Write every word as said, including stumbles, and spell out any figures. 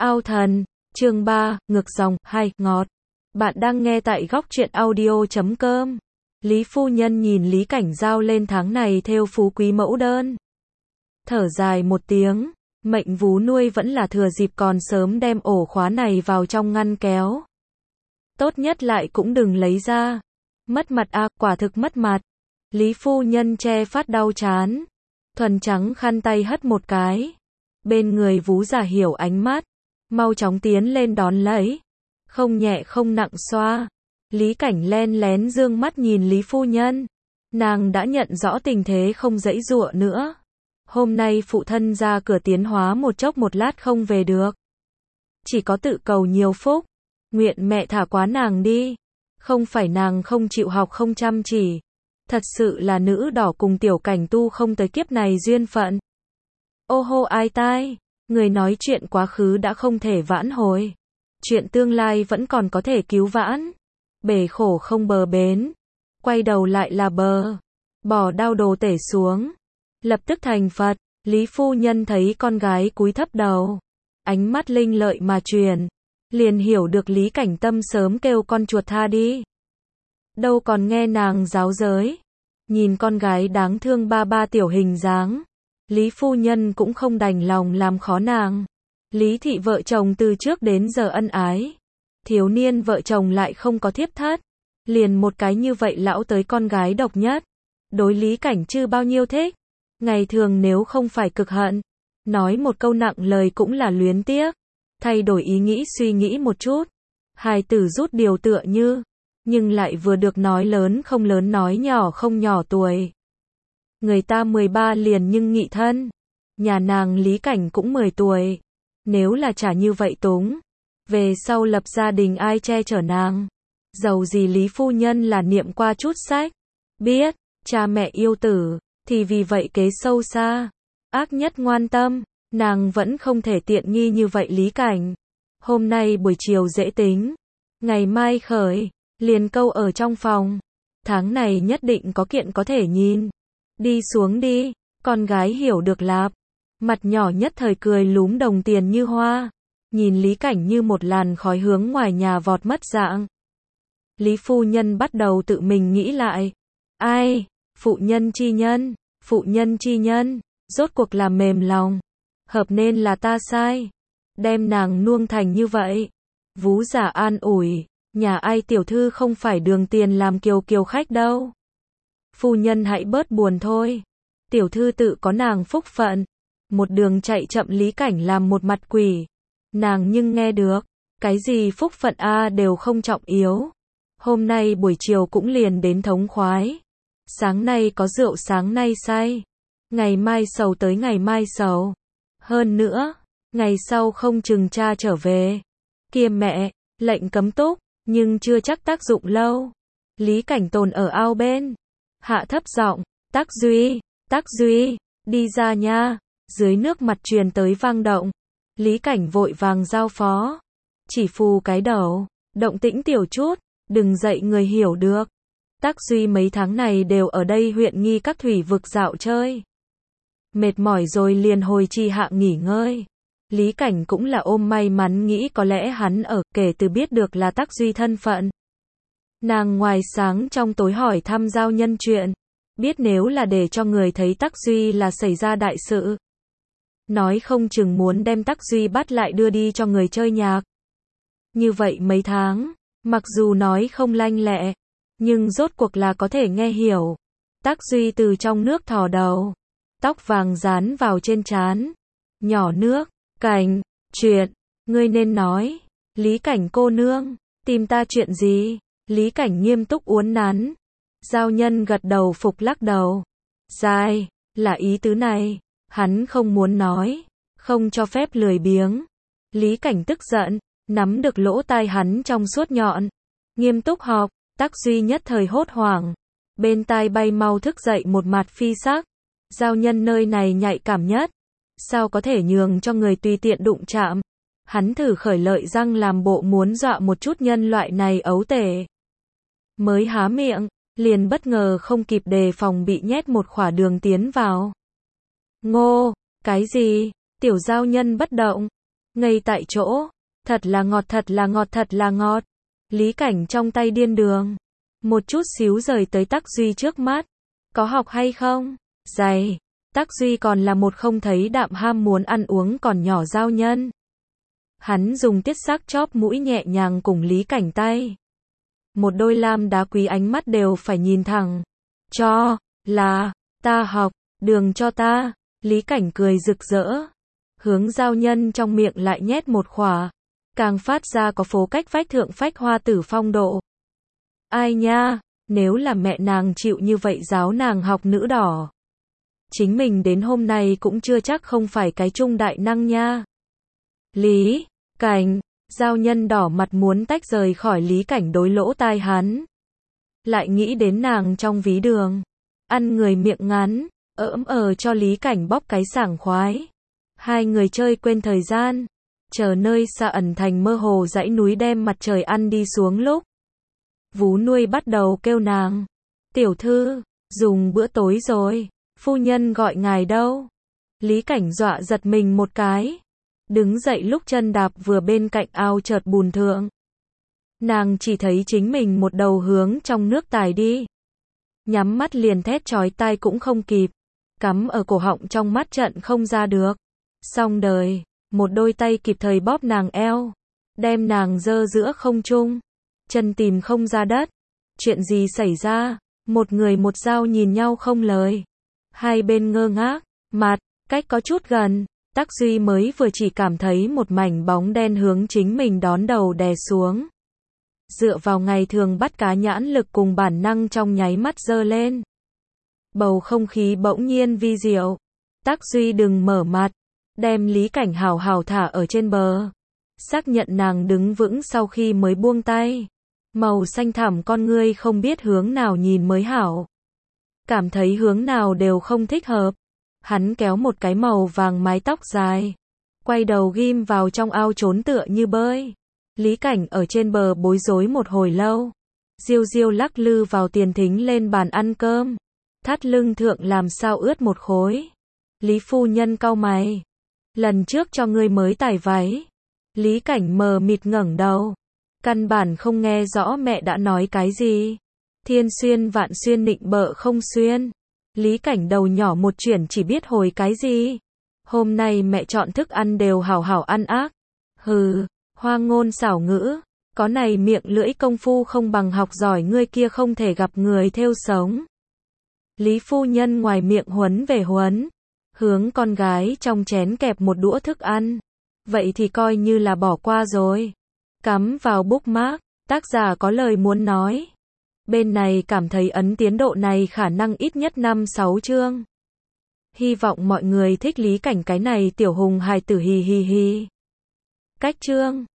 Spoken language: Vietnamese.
Ao thần, chương ba, ngược dòng, hai, ngọt. Bạn đang nghe tại góc truyện audio chấm com. Lý phu nhân nhìn Lý Cảnh giao lên tháng này thêu phú quý mẫu đơn. Thở dài một tiếng, mệnh vú nuôi vẫn là thừa dịp còn sớm đem ổ khóa này vào trong ngăn kéo. Tốt nhất lại cũng đừng lấy ra. Mất mặt à, quả thực mất mặt. Lý phu nhân che phát đau chán. Thuần trắng khăn tay hất một cái. Bên người vú già hiểu ánh mắt. Mau chóng tiến lên đón lấy. Không nhẹ không nặng xoa. Lý Cảnh len lén dương mắt nhìn Lý phu nhân. Nàng đã nhận rõ tình thế không giãy giụa nữa. Hôm nay phụ thân ra cửa tiến hóa một chốc một lát không về được. Chỉ có tự cầu nhiều phúc. Nguyện mẹ thả quá nàng đi. Không phải nàng không chịu học không chăm chỉ. Thật sự là nữ đỏ cùng tiểu cảnh tu không tới kiếp này duyên phận. Ô hô ai tai. Người nói chuyện quá khứ đã không thể vãn hồi. Chuyện tương lai vẫn còn có thể cứu vãn. Bể khổ không bờ bến. Quay đầu lại là bờ. Bỏ đao đồ tể xuống. Lập tức thành Phật. Lý phu nhân thấy con gái cúi thấp đầu. Ánh mắt linh lợi mà truyền. Liền hiểu được Lý Cảnh tâm sớm kêu con chuột tha đi. Đâu còn nghe nàng giáo giới. Nhìn con gái đáng thương ba ba tiểu hình dáng. Lý phu nhân cũng không đành lòng làm khó nàng. Lý thị vợ chồng từ trước đến giờ ân ái. Thiếu niên vợ chồng lại không có thiếp thất. Liền một cái như vậy lão tới con gái độc nhất. Đối Lý Cảnh chưa bao nhiêu thích. Ngày thường nếu không phải cực hận. Nói một câu nặng lời cũng là luyến tiếc. Thay đổi ý nghĩ suy nghĩ một chút. Hài tử rút điều tựa như. Nhưng lại vừa được nói lớn không lớn nói nhỏ không nhỏ tuổi. Người ta mười ba liền nhưng nghị thân. Nhà nàng Lý Cảnh cũng mười tuổi. Nếu là trả như vậy túng. Về sau lập gia đình ai che chở nàng. Dầu gì Lý phu nhân là niệm qua chút sách. Biết, cha mẹ yêu tử. Thì vì vậy kế sâu xa. Ác nhất ngoan tâm. Nàng vẫn không thể tiện nghi như vậy Lý Cảnh. Hôm nay buổi chiều dễ tính. Ngày mai khởi. Liền câu ở trong phòng. Tháng này nhất định có kiện có thể nhìn. Đi xuống đi. Con gái hiểu được lạp. Mặt nhỏ nhất thời cười lúm đồng tiền như hoa. Nhìn Lý Cảnh như một làn khói hướng ngoài nhà vọt mất dạng. Lý phu nhân bắt đầu tự mình nghĩ lại. Ai? Phụ nhân chi nhân. Phụ nhân chi nhân. Rốt cuộc là mềm lòng. Hợp nên là ta sai. Đem nàng nuông thành như vậy. Vú giả an ủi. Nhà ai tiểu thư không phải đường tiền làm kiều kiều khách đâu. Phu nhân hãy bớt buồn thôi. Tiểu thư tự có nàng phúc phận. Một đường chạy chậm Lý Cảnh làm một mặt quỷ. Nàng nhưng nghe được. Cái gì phúc phận a đều không trọng yếu. Hôm nay buổi chiều cũng liền đến thống khoái. Sáng nay có rượu sáng nay say. Ngày mai sầu tới ngày mai sầu. Hơn nữa, ngày sau không chừng cha trở về. Kia mẹ, lệnh cấm túc, nhưng chưa chắc tác dụng lâu. Lý Cảnh tồn ở ao bên. Hạ thấp giọng, Tác Duy, Tác Duy, đi ra nha. Dưới nước mặt truyền tới vang động. Lý Cảnh vội vàng giao phó. Chỉ phù cái đầu, động tĩnh tiểu chút, đừng dậy người hiểu được. Tác Duy mấy tháng này đều ở đây huyện nghi các thủy vực dạo chơi. Mệt mỏi rồi liền hồi trì hạ nghỉ ngơi. Lý Cảnh cũng là ôm may mắn nghĩ có lẽ hắn ở, kể từ biết được là Tác Duy thân phận. Nàng ngoài sáng trong tối hỏi thăm giao nhân chuyện. Biết nếu là để cho người thấy Tác Duy là xảy ra đại sự. Nói không chừng muốn đem Tác Duy bắt lại đưa đi cho người chơi nhạc. Như vậy mấy tháng, mặc dù nói không lanh lẹ, nhưng rốt cuộc là có thể nghe hiểu. Tác Duy từ trong nước thò đầu. Tóc vàng dán vào trên trán. Nhỏ nước, Cảnh, chuyện, ngươi nên nói. Lý Cảnh cô nương, tìm ta chuyện gì? Lý Cảnh nghiêm túc uốn nắn. Giao nhân gật đầu phục lắc đầu. Dài, là ý tứ này. Hắn không muốn nói. Không cho phép lười biếng. Lý Cảnh tức giận. Nắm được lỗ tai hắn trong suốt nhọn. Nghiêm túc học. Tác Duy nhất thời hốt hoảng. Bên tai bay mau thức dậy một mặt phi sắc. Giao nhân nơi này nhạy cảm nhất. Sao có thể nhường cho người tùy tiện đụng chạm. Hắn thử khởi lợi răng làm bộ muốn dọa một chút nhân loại này ấu tể. Mới há miệng, liền bất ngờ không kịp đề phòng bị nhét một khỏa đường tiến vào. Ngô, cái gì? Tiểu giao nhân bất động. Ngây tại chỗ. Thật là ngọt, thật là ngọt, thật là ngọt. Lý Cảnh trong tay điên đường. Một chút xíu rời tới Tắc Duy trước mắt. Có học hay không? Dày. Tắc Duy còn là một không thấy đạm ham muốn ăn uống còn nhỏ giao nhân. Hắn dùng tiết sắc chóp mũi nhẹ nhàng cùng Lý Cảnh tay. Một đôi lam đá quý ánh mắt đều phải nhìn thẳng. Cho, là, ta học, đường cho ta. Lý Cảnh cười rực rỡ. Hướng giao nhân trong miệng lại nhét một khỏa. Càng phát ra có phố cách vách thượng phách hoa tử phong độ. Ai nha, nếu là mẹ nàng chịu như vậy giáo nàng học nữ đỏ. Chính mình đến hôm nay cũng chưa chắc không phải cái trung đại năng nha. Lý Cảnh, giao nhân đỏ mặt muốn tách rời khỏi Lý Cảnh đối lỗ tai hắn. Lại nghĩ đến nàng trong ví đường. Ăn người miệng ngắn, ỡm ờ cho Lý Cảnh bóp cái sảng khoái. Hai người chơi quên thời gian. Chờ nơi xa ẩn thành mơ hồ dãy núi đem mặt trời ăn đi xuống lúc. Vú nuôi bắt đầu kêu nàng. Tiểu thư, dùng bữa tối rồi. Phu nhân gọi ngài đâu? Lý Cảnh dọa giật mình một cái. Đứng dậy lúc chân đạp vừa bên cạnh ao chợt bùn thượng. Nàng chỉ thấy chính mình một đầu hướng trong nước tài đi. Nhắm mắt liền thét chói tai cũng không kịp. Cắm ở cổ họng trong mắt trận không ra được. Xong đời. Một đôi tay kịp thời bóp nàng eo. Đem nàng giơ giữa không trung. Chân tìm không ra đất. Chuyện gì xảy ra? Một người một dao nhìn nhau không lời. Hai bên ngơ ngác. Mặt, cách có chút gần. Tắc Duy mới vừa chỉ cảm thấy một mảnh bóng đen hướng chính mình đón đầu đè xuống. Dựa vào ngày thường bắt cá nhãn lực cùng bản năng trong nháy mắt giơ lên. Bầu không khí bỗng nhiên vi diệu. Tắc Duy đừng mở mặt. Đem Lý Cảnh hào hào thả ở trên bờ. Xác nhận nàng đứng vững sau khi mới buông tay. Màu xanh thẳm con ngươi không biết hướng nào nhìn mới hảo. Cảm thấy hướng nào đều không thích hợp. Hắn kéo một cái màu vàng mái tóc dài. Quay đầu ghim vào trong ao trốn tựa như bơi. Lý Cảnh ở trên bờ bối rối một hồi lâu. Diêu diêu lắc lư vào tiền thính lên bàn ăn cơm. Thắt lưng thượng làm sao ướt một khối. Lý phu nhân cau mày. Lần trước cho ngươi mới tải váy. Lý Cảnh mờ mịt ngẩng đầu. Căn bản không nghe rõ mẹ đã nói cái gì. Thiên xuyên vạn xuyên nịnh bợ không xuyên. Lý Cảnh đầu nhỏ một chuyển chỉ biết hồi cái gì. Hôm nay mẹ chọn thức ăn đều hảo hảo ăn ác. Hừ, hoa ngôn xảo ngữ. Có này miệng lưỡi công phu không bằng học giỏi ngươi kia không thể gặp người thêu sống. Lý phu nhân ngoài miệng huấn về huấn. Hướng con gái trong chén kẹp một đũa thức ăn. Vậy thì coi như là bỏ qua rồi. Cắm vào bookmark, tác giả có lời muốn nói. Bên này cảm thấy ấn tiến độ này khả năng ít nhất năm sáu chương. Hy vọng mọi người thích Lý Cảnh cái này tiểu hùng hài tử hì hì hì. Cách chương